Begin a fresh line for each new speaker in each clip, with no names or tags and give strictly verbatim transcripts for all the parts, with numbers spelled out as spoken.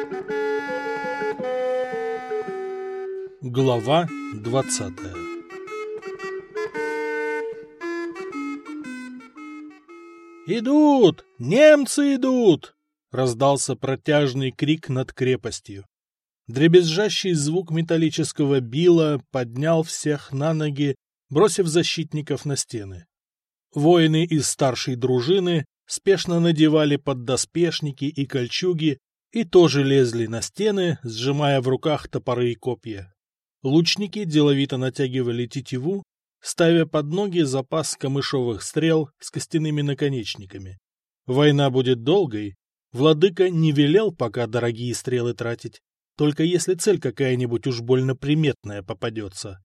Глава двадцатая. «Идут! Немцы идут!» — раздался протяжный крик над крепостью. Дребезжащий звук металлического била поднял всех на ноги, бросив защитников на стены. Воины из старшей дружины спешно надевали поддоспешники и кольчуги и тоже лезли на стены, сжимая в руках топоры и копья. Лучники деловито натягивали тетиву, ставя под ноги запас камышовых стрел с костяными наконечниками. Война будет долгой, владыка не велел пока дорогие стрелы тратить, только если цель какая-нибудь уж больно приметная попадется.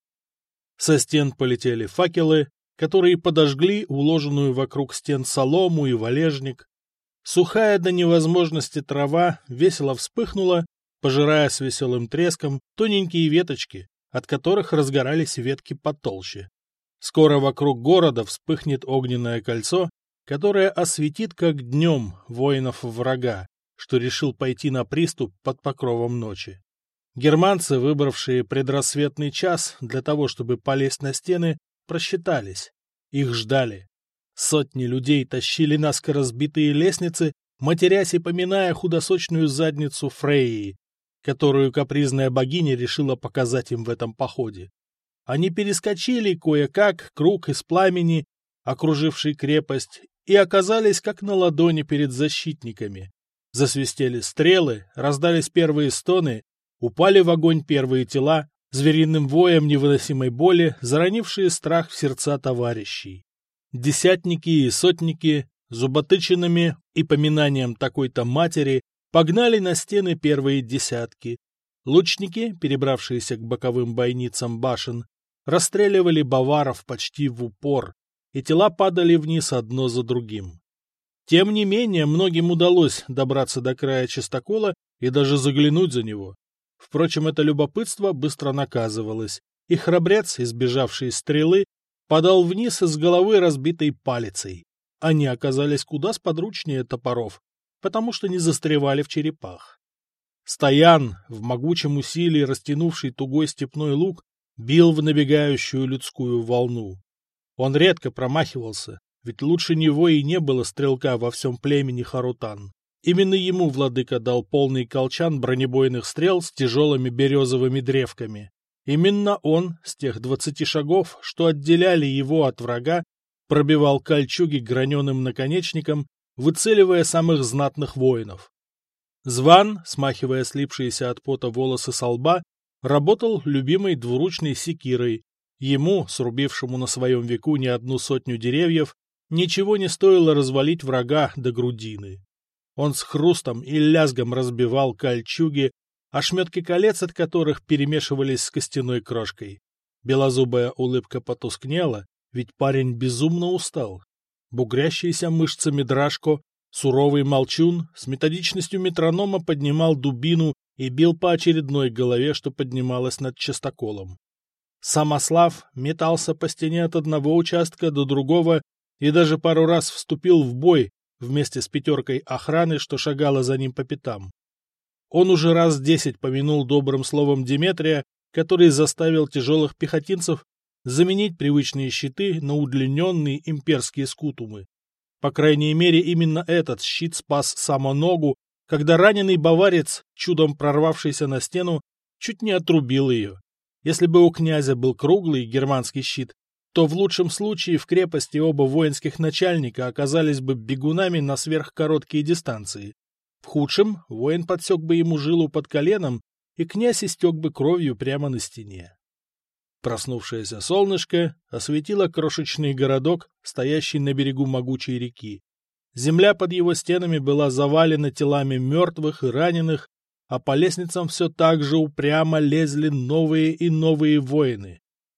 Со стен полетели факелы, которые подожгли уложенную вокруг стен солому и валежник. Сухая до невозможности трава весело вспыхнула, пожирая с веселым треском тоненькие веточки, от которых разгорались ветки потолще. Скоро вокруг города вспыхнет огненное кольцо, которое осветит как днем воинов врага, что решил пойти на приступ под покровом ночи. Германцы, выбравшие предрассветный час для того, чтобы полезть на стены, просчитались. Их ждали. Сотни людей тащили наскоро сбитые лестницы, матерясь и поминая худосочную задницу Фрейи, которую капризная богиня решила показать им в этом походе. Они перескочили кое-как круг из пламени, окруживший крепость, и оказались как на ладони перед защитниками. Засвистели стрелы, раздались первые стоны, упали в огонь первые тела, звериным воем невыносимой боли, заронившие страх в сердца товарищей. Десятники и сотники, зуботычинами и поминанием такой-то матери, погнали на стены первые десятки. Лучники, перебравшиеся к боковым бойницам башен, расстреливали баваров почти в упор, и тела падали вниз одно за другим. Тем не менее, многим удалось добраться до края чистокола и даже заглянуть за него. Впрочем, это любопытство быстро наказывалось, и храбрец, избежавший стрелы, падал вниз с головы разбитой палицей. Они оказались куда сподручнее топоров, потому что не застревали в черепах. Стоян, в могучем усилии растянувший тугой степной лук, бил в набегающую людскую волну. Он редко промахивался, ведь лучше него и не было стрелка во всем племени Харутан. Именно ему владыка дал полный колчан бронебойных стрел с тяжелыми березовыми древками. Именно он, с тех двадцати шагов, что отделяли его от врага, пробивал кольчуги граненым наконечником, выцеливая самых знатных воинов. Зван, смахивая слипшиеся от пота волосы со лба, работал любимой двуручной секирой. Ему, срубившему на своем веку не одну сотню деревьев, ничего не стоило развалить врага до грудины. Он с хрустом и лязгом разбивал кольчуги, ошметки колец от которых перемешивались с костяной крошкой. Белозубая улыбка потускнела, ведь парень безумно устал. Бугрящийся мышцами Драшко, суровый молчун, с методичностью метронома поднимал дубину и бил по очередной голове, что поднималась над частоколом. Самослав метался по стене от одного участка до другого и даже пару раз вступил в бой вместе с пятеркой охраны, что шагала за ним по пятам. Он уже раз десять помянул добрым словом Деметрия, который заставил тяжелых пехотинцев заменить привычные щиты на удлиненные имперские скутумы. По крайней мере, именно этот щит спас Самоногу, когда раненый баварец, чудом прорвавшийся на стену, чуть не отрубил ее. Если бы у князя был круглый германский щит, то в лучшем случае в крепости оба воинских начальника оказались бы бегунами на сверхкороткие дистанции. В худшем воин подсек бы ему жилу под коленом, и князь истек бы кровью прямо на стене. Проснувшееся солнышко осветило крошечный городок, стоящий на берегу могучей реки. Земля под его стенами была завалена телами мертвых и раненых, а по лестницам все так же упрямо лезли новые и новые воины.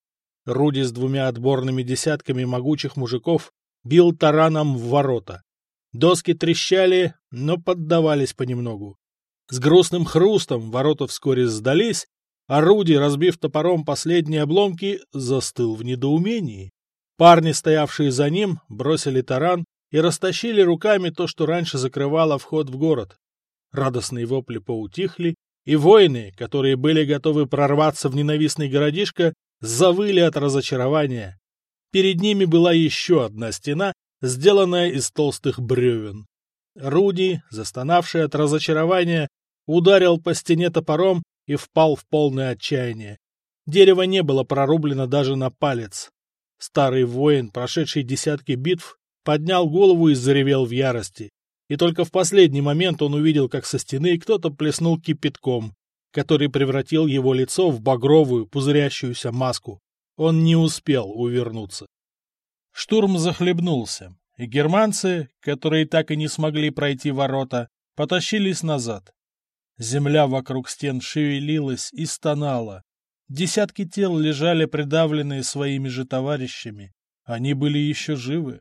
Руди с двумя отборными десятками могучих мужиков бил тараном в ворота. Доски трещали, но поддавались понемногу. С грустным хрустом ворота вскоре сдались, а Руди, разбив топором последние обломки, застыл в недоумении. Парни, стоявшие за ним, бросили таран и растащили руками то, что раньше закрывало вход в город. Радостные вопли поутихли, и воины, которые были готовы прорваться в ненавистный городишко, завыли от разочарования. Перед ними была еще одна стена, сделанная из толстых бревен. Руди, застонавший от разочарования, ударил по стене топором и впал в полное отчаяние. Дерево не было прорублено даже на палец. Старый воин, прошедший десятки битв, поднял голову и заревел в ярости. И только в последний момент он увидел, как со стены кто-то плеснул кипятком, который превратил его лицо в багровую, пузырящуюся маску. Он не успел увернуться. Штурм захлебнулся, и германцы, которые так и не смогли пройти ворота, потащились назад. Земля вокруг стен шевелилась и стонала. Десятки тел лежали придавленные своими же товарищами. Они были еще живы.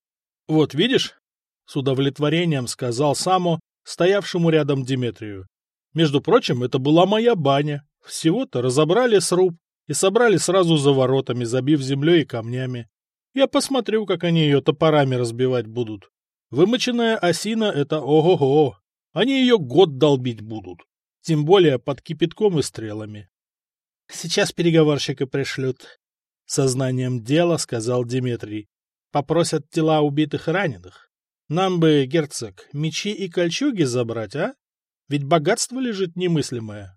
— Вот видишь? — с удовлетворением сказал Само, стоявшему рядом Деметрию. — Между прочим, это была моя баня. Всего-то разобрали сруб и собрали сразу за воротами, забив землей и камнями. Я посмотрю, как они ее топорами разбивать будут. Вымоченная осина — это ого-го. Они ее год долбить будут. Тем более под кипятком и стрелами. — Сейчас переговорщика пришлют. — Сознанием дела сказал Деметрий. — Попросят тела убитых и раненых. Нам бы, герцог, мечи и кольчуги забрать, а? Ведь богатство лежит немыслимое.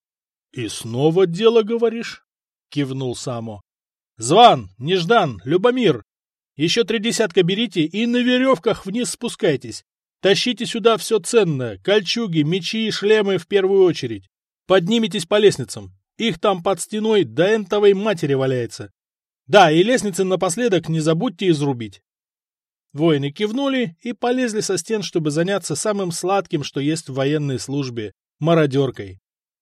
— И снова дело, говоришь? — кивнул Само. — Зван, Неждан, Любомир, еще три десятка берите и на веревках вниз спускайтесь. Тащите сюда все ценное, кольчуги, мечи и шлемы в первую очередь. Поднимитесь по лестницам. Их там под стеной до энтовой матери валяется. Да, и лестницы напоследок не забудьте изрубить. Воины кивнули и полезли со стен, чтобы заняться самым сладким, что есть в военной службе — мародеркой.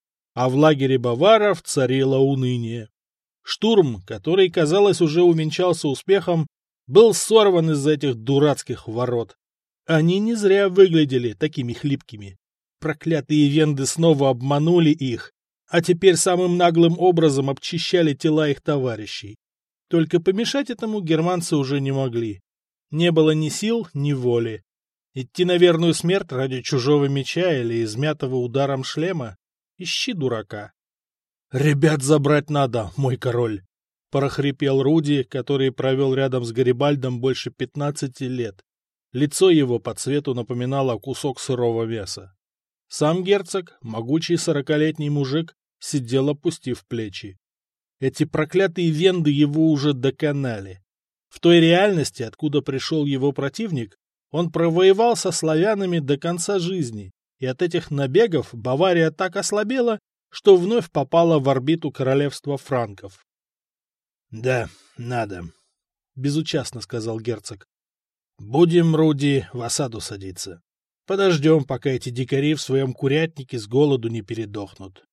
А в лагере баваров царило уныние. Штурм, который, казалось, уже увенчался успехом, был сорван из-за этих дурацких ворот. Они не зря выглядели такими хлипкими. Проклятые венды снова обманули их, а теперь самым наглым образом обчищали тела их товарищей. Только помешать этому германцы уже не могли. Не было ни сил, ни воли. Идти на верную смерть ради чужого меча или измятого ударом шлема? Ищи дурака. — Ребят забрать надо, мой король! — прохрипел Руди, который провел рядом с Гарибальдом больше пятнадцати лет. Лицо его по цвету напоминало кусок сырого мяса. Сам герцог, могучий сорокалетний мужик, сидел, опустив плечи. Эти проклятые венды его уже доконали. В той реальности, откуда пришел его противник, он провоевал со славянами до конца жизни, и от этих набегов Бавария так ослабела, что вновь попала в орбиту королевства франков. — Да, надо, — безучастно сказал герцог. — Будем, Руди, в осаду садиться. Подождем, пока эти дикари в своем курятнике с голоду не передохнут.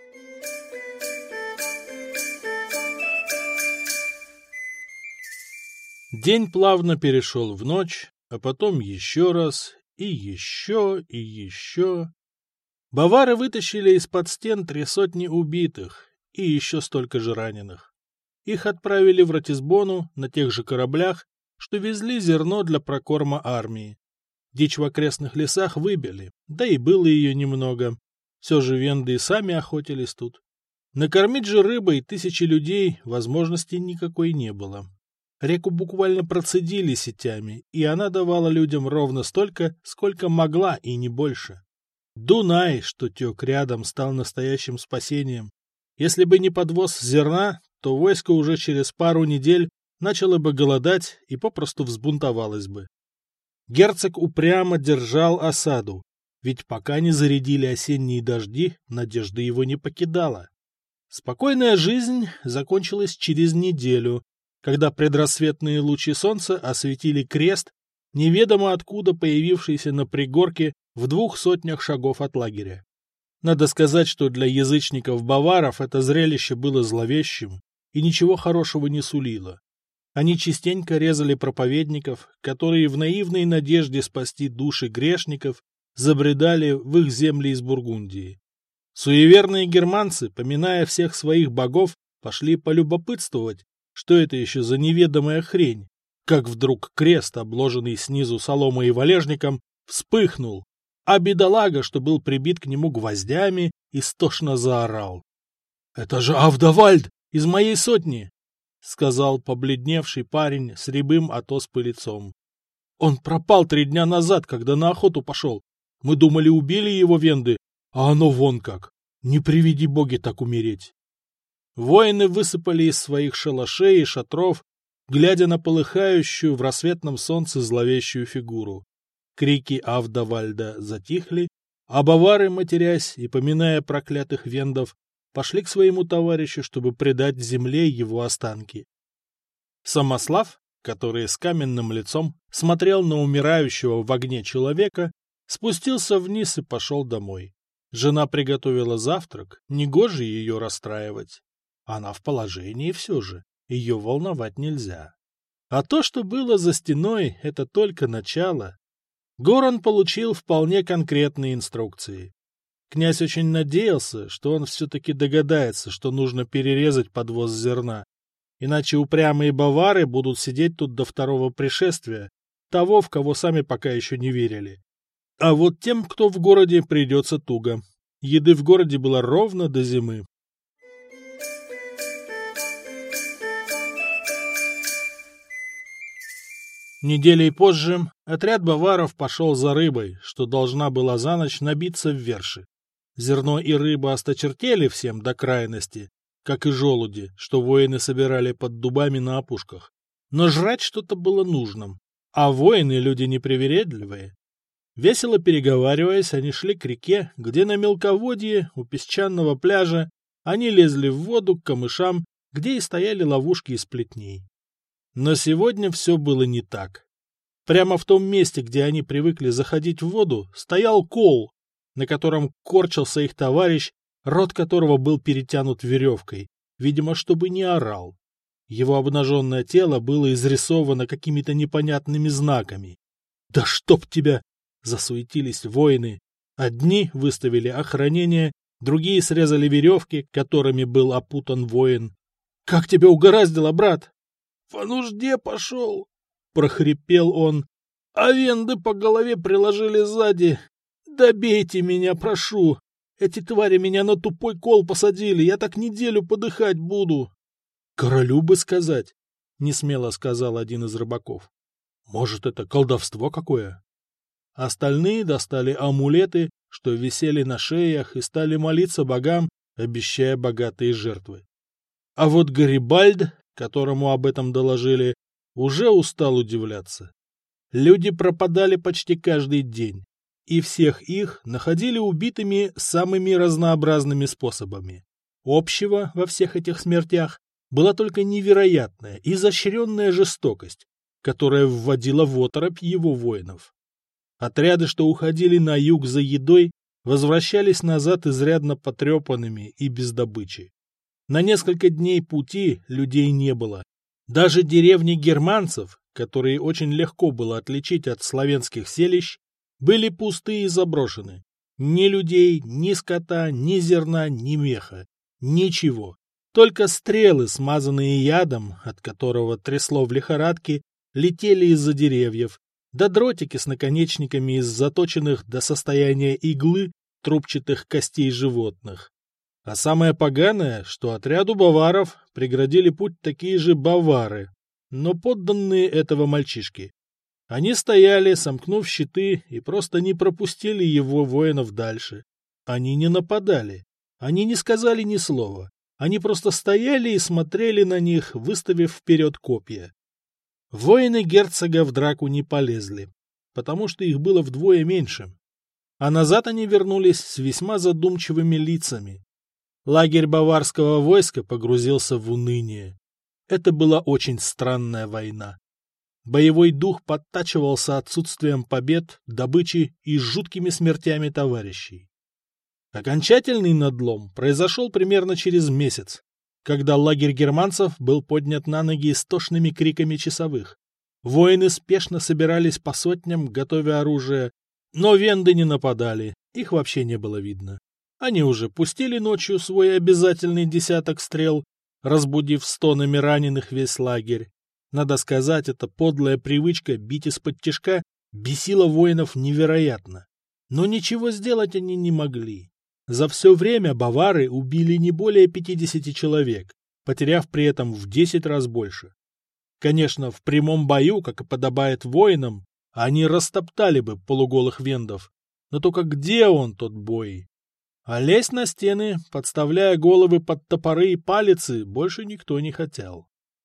День плавно перешел в ночь, а потом еще раз, и еще, и еще. Бавары вытащили из-под стен три сотни убитых и еще столько же раненых. Их отправили в Ратисбону на тех же кораблях, что везли зерно для прокорма армии. Дичь в окрестных лесах выбили, да и было ее немного. Все же венды и сами охотились тут. Накормить же рыбой тысячи людей возможности никакой не было. Реку буквально процедили сетями, и она давала людям ровно столько, сколько могла, и не больше. Дунай, что тек рядом, стал настоящим спасением. Если бы не подвоз зерна, то войско уже через пару недель начало бы голодать и попросту взбунтовалось бы. Герцог упрямо держал осаду, ведь пока не зарядили осенние дожди, надежда его не покидала. Спокойная жизнь закончилась через неделю, когда предрассветные лучи солнца осветили крест, неведомо откуда появившийся на пригорке в двух сотнях шагов от лагеря. Надо сказать, что для язычников-баваров это зрелище было зловещим и ничего хорошего не сулило. Они частенько резали проповедников, которые в наивной надежде спасти души грешников забредали в их земли из Бургундии. Суеверные германцы, поминая всех своих богов, пошли полюбопытствовать, что это еще за неведомая хрень, как вдруг крест, обложенный снизу соломой и валежником, вспыхнул, а бедолага, что был прибит к нему гвоздями, истошно заорал. — Это же Авдавальд из моей сотни! — сказал побледневший парень с рябым от оспы лицом. — Он пропал три дня назад, когда на охоту пошел. Мы думали, убили его венды, а оно вон как. Не приведи боги так умереть. Воины высыпали из своих шалашей и шатров, глядя на полыхающую в рассветном солнце зловещую фигуру. Крики Авдавальда затихли, а бавары, матерясь и поминая проклятых вендов, пошли к своему товарищу, чтобы предать земле его останки. Самослав, который с каменным лицом смотрел на умирающего в огне человека, спустился вниз и пошел домой. Жена приготовила завтрак, негоже ее расстраивать. Она в положении все же, ее волновать нельзя. А то, что было за стеной, это только начало. Горан получил вполне конкретные инструкции. Князь очень надеялся, что он все-таки догадается, что нужно перерезать подвоз зерна, иначе упрямые бавары будут сидеть тут до второго пришествия, того, в кого сами пока еще не верили. А вот тем, кто в городе, придется туго. Еды в городе было ровно до зимы. Неделей позже отряд баваров пошел за рыбой, что должна была за ночь набиться в верши. Зерно и рыба осточертели всем до крайности, как и желуди, что воины собирали под дубами на опушках. Но жрать что-то было нужным, а воины люди непривередливые. Весело переговариваясь, они шли к реке, где на мелководье у песчаного пляжа они лезли в воду к камышам, где и стояли ловушки из плетней. Но сегодня все было не так. Прямо в том месте, где они привыкли заходить в воду, стоял кол, на котором корчился их товарищ, рот которого был перетянут веревкой, видимо, чтобы не орал. Его обнаженное тело было изрисовано какими-то непонятными знаками. «Да чтоб тебя!» — засуетились воины. Одни выставили охранение, другие срезали веревки, которыми был опутан воин. «Как тебя угораздило, брат?» «По нужде пошел!» — прохрипел он. «А венды по голове приложили сзади. Добейте меня, прошу! Эти твари меня на тупой кол посадили, я так неделю подыхать буду!» «Королю бы сказать!» — несмело сказал один из рыбаков. «Может, это колдовство какое?» Остальные достали амулеты, что висели на шеях, и стали молиться богам, обещая богатые жертвы. А вот Гарибальд, которому об этом доложили, уже устал удивляться. Люди пропадали почти каждый день, и всех их находили убитыми самыми разнообразными способами. Общего во всех этих смертях была только невероятная, изощренная жестокость, которая вводила в оторопь его воинов. Отряды, что уходили на юг за едой, возвращались назад изрядно потрепанными и без добычи. На несколько дней пути людей не было. Даже деревни германцев, которые очень легко было отличить от славянских селищ, были пусты и заброшены. Ни людей, ни скота, ни зерна, ни меха. Ничего. Только стрелы, смазанные ядом, от которого трясло в лихорадке, летели из-за деревьев, да дротики с наконечниками из заточенных до состояния иглы трубчатых костей животных. А самое поганое, что отряду баваров преградили путь такие же бавары, но подданные этого мальчишки. Они стояли, сомкнув щиты, и просто не пропустили его воинов дальше. Они не нападали, они не сказали ни слова, они просто стояли и смотрели на них, выставив вперед копья. Воины герцога в драку не полезли, потому что их было вдвое меньше. А назад они вернулись с весьма задумчивыми лицами. Лагерь баварского войска погрузился в уныние. Это была очень странная война. Боевой дух подтачивался отсутствием побед, добычи и жуткими смертями товарищей. Окончательный надлом произошел примерно через месяц, когда лагерь германцев был поднят на ноги истошными криками часовых. Воины спешно собирались по сотням, готовя оружие, но венды не нападали, их вообще не было видно. Они уже пустили ночью свой обязательный десяток стрел, разбудив стонами раненых весь лагерь. Надо сказать, эта подлая привычка бить из-под тишка бесила воинов невероятно. Но ничего сделать они не могли. За все время бавары убили не более пятидесяти человек, потеряв при этом в десять раз больше. Конечно, в прямом бою, как и подобает воинам, они растоптали бы полуголых вендов. Но только где он, тот бой? А лезть на стены, подставляя головы под топоры и палицы, больше никто не хотел.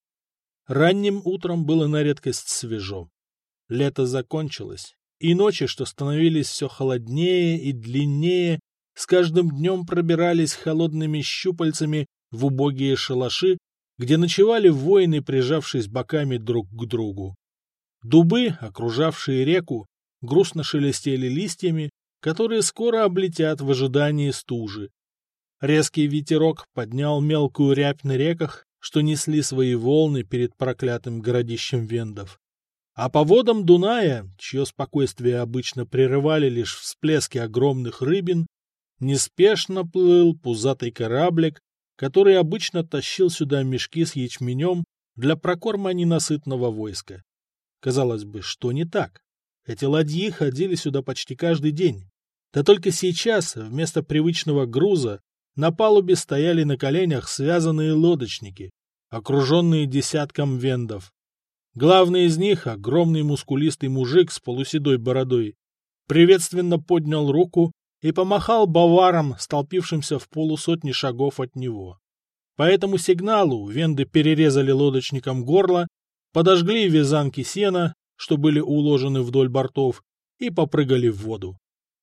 Ранним утром было на редкость свежо. Лето закончилось, и ночи, что становились все холоднее и длиннее, с каждым днем пробирались холодными щупальцами в убогие шалаши, где ночевали воины, прижавшись боками друг к другу. Дубы, окружавшие реку, грустно шелестели листьями, которые скоро облетят в ожидании стужи. Резкий ветерок поднял мелкую рябь на реках, что несли свои волны перед проклятым городищем вендов. А по водам Дуная, чье спокойствие обычно прерывали лишь всплески огромных рыбин, неспешно плыл пузатый кораблик, который обычно тащил сюда мешки с ячменем для прокорма ненасытного войска. Казалось бы, что не так? Эти ладьи ходили сюда почти каждый день. Да только сейчас, вместо привычного груза, на палубе стояли на коленях связанные лодочники, окруженные десятком вендов. Главный из них, огромный мускулистый мужик с полуседой бородой, приветственно поднял руку и помахал баварам, столпившимся в полусотни шагов от него. По этому сигналу венды перерезали лодочникам горло, подожгли вязанки сена, что были уложены вдоль бортов, и попрыгали в воду.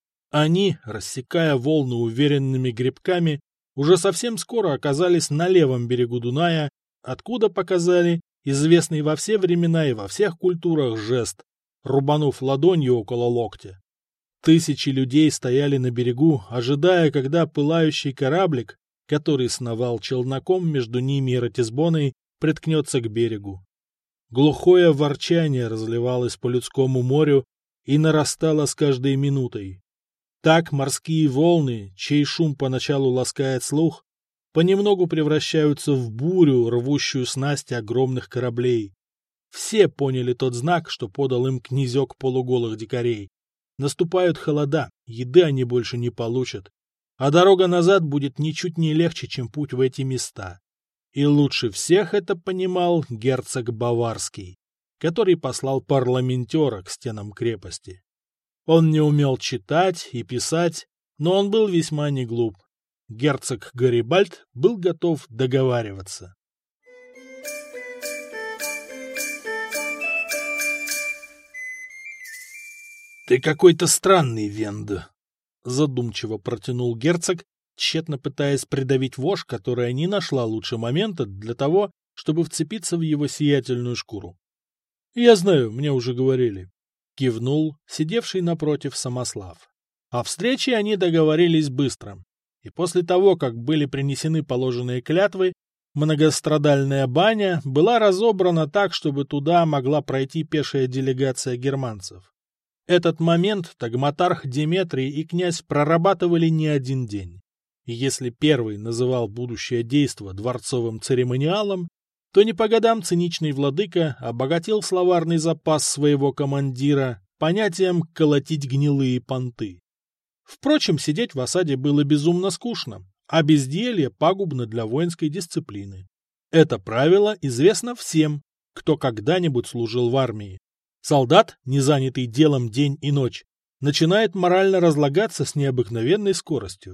Они, рассекая волны уверенными гребками, уже совсем скоро оказались на левом берегу Дуная, откуда показали известный во все времена и во всех культурах жест, рубанув ладонью около локтя. Тысячи людей стояли на берегу, ожидая, когда пылающий кораблик, который сновал челноком между ними и Ратисбоной, приткнется к берегу. Глухое ворчание разливалось по людскому морю и нарастало с каждой минутой. Так морские волны, чей шум поначалу ласкает слух, понемногу превращаются в бурю, рвущую снасти огромных кораблей. Все поняли тот знак, что подал им князек полуголых дикарей. Наступают холода, еды они больше не получат, а дорога назад будет ничуть не легче, чем путь в эти места. И лучше всех это понимал герцог Баварский, который послал парламентера к стенам крепости. Он не умел читать и писать, но он был весьма не глуп. Герцог Гарибальд был готов договариваться. «Ты какой-то странный, Венд», — задумчиво протянул герцог, тщетно пытаясь придавить вошь, которая не нашла лучше момента для того, чтобы вцепиться в его сиятельную шкуру. «Я знаю, мне уже говорили», — кивнул сидевший напротив Самослав. О встрече они договорились быстро, и после того, как были принесены положенные клятвы, многострадальная баня была разобрана так, чтобы туда могла пройти пешая делегация германцев. Этот момент Тагматарх Деметрий и князь прорабатывали не один день. И если первый называл будущее действо дворцовым церемониалом, то не по годам циничный владыка обогатил словарный запас своего командира понятием «колотить гнилые понты». Впрочем, сидеть в осаде было безумно скучно, а безделье пагубно для воинской дисциплины. Это правило известно всем, кто когда-нибудь служил в армии. Солдат, не занятый делом день и ночь, начинает морально разлагаться с необыкновенной скоростью.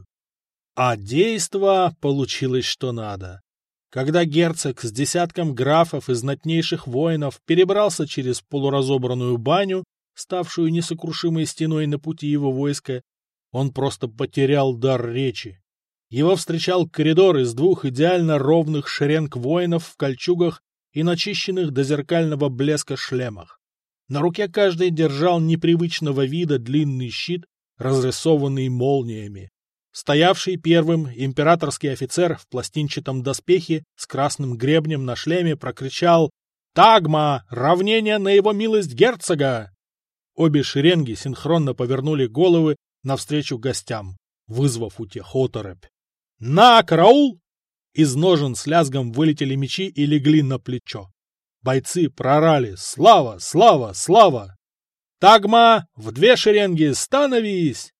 А действо получилось что надо. Когда герцог с десятком графов и знатнейших воинов перебрался через полуразобранную баню, ставшую несокрушимой стеной на пути его войска, он просто потерял дар речи. Его встречал коридор из двух идеально ровных шеренг воинов в кольчугах и начищенных до зеркального блеска шлемах. На руке каждый держал непривычного вида длинный щит, разрисованный молниями. Стоявший первым императорский офицер в пластинчатом доспехе с красным гребнем на шлеме прокричал «Тагма! Равнение на его милость герцога!» Обе шеренги синхронно повернули головы навстречу гостям, вызвав у тех оторопь. «На, караул!» Из ножен с лязгом вылетели мечи и легли на плечо. Бойцы прорали «Слава! Слава! Слава!» «Тагма! В две шеренги! Становись!»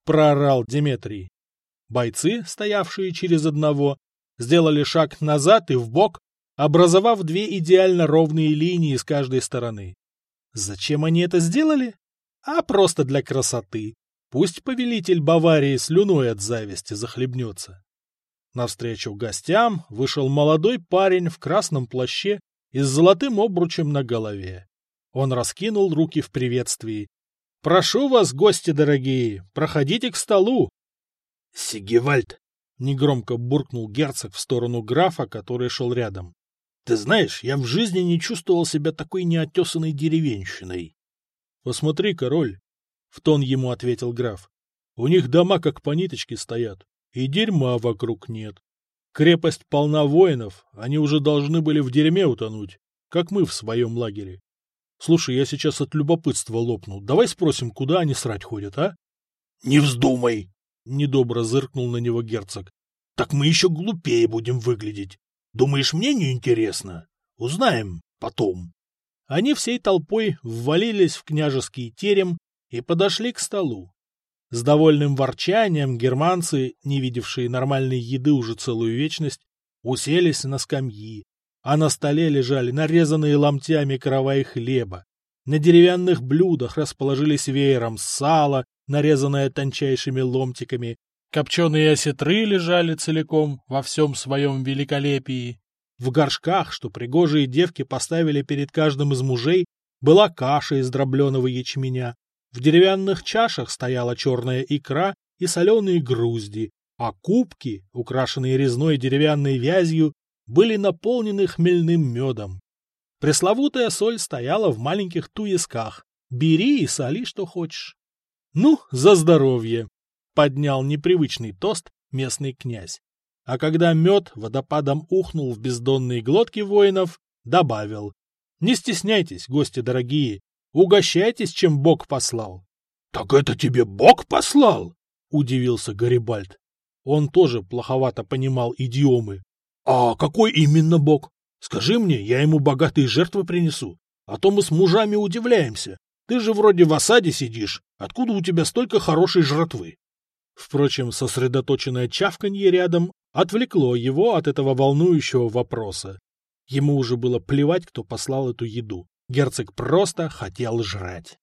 — проорал Деметрий. Бойцы, стоявшие через одного, сделали шаг назад и вбок, образовав две идеально ровные линии с каждой стороны. Зачем они это сделали? А просто для красоты. Пусть повелитель Баварии слюной от зависти захлебнется. Навстречу гостям вышел молодой парень в красном плаще и с золотым обручем на голове. Он раскинул руки в приветствии. «Прошу вас, гости дорогие, проходите к столу!» «Сигевальд!» — негромко буркнул герцог в сторону графа, который шел рядом. «Ты знаешь, я в жизни не чувствовал себя такой неотесанной деревенщиной». «Посмотри, король!» — в тон ему ответил граф. «У них дома как по ниточке стоят, и дерьма вокруг нет. Крепость полна воинов, они уже должны были в дерьме утонуть, как мы в своем лагере. Слушай, я сейчас от любопытства лопну. Давай спросим, куда они срать ходят, а?» «Не вздумай!» — недобро зыркнул на него герцог. «Так мы еще глупее будем выглядеть. Думаешь, мне не интересно? Узнаем потом». Они всей толпой ввалились в княжеский терем и подошли к столу. С довольным ворчанием германцы, не видевшие нормальной еды уже целую вечность, уселись на скамьи, а на столе лежали нарезанные ломтями караваи хлеба. На деревянных блюдах расположились веером сало, нарезанное тончайшими ломтиками, копченые осетры лежали целиком во всем своем великолепии. В горшках, что пригожие девки поставили перед каждым из мужей, была каша из дробленого ячменя. В деревянных чашах стояла черная икра и соленые грузди, а кубки, украшенные резной деревянной вязью, были наполнены хмельным медом. Пресловутая соль стояла в маленьких туесках. Бери и соли, что хочешь. «Ну, за здоровье!» — поднял непривычный тост местный князь. А когда мед водопадом ухнул в бездонные глотки воинов, добавил: «Не стесняйтесь, гости дорогие, угощайтесь, чем Бог послал». «Так это тебе Бог послал?» — удивился Гарибальд. Он тоже плоховато понимал идиомы. «А какой именно Бог? Скажи мне, я ему богатые жертвы принесу, а то мы с мужами удивляемся. Ты же вроде в осаде сидишь, откуда у тебя столько хорошей жратвы?» Впрочем, сосредоточенное чавканье рядом отвлекло его от этого волнующего вопроса. Ему уже было плевать, кто послал эту еду. Герцог просто хотел жрать.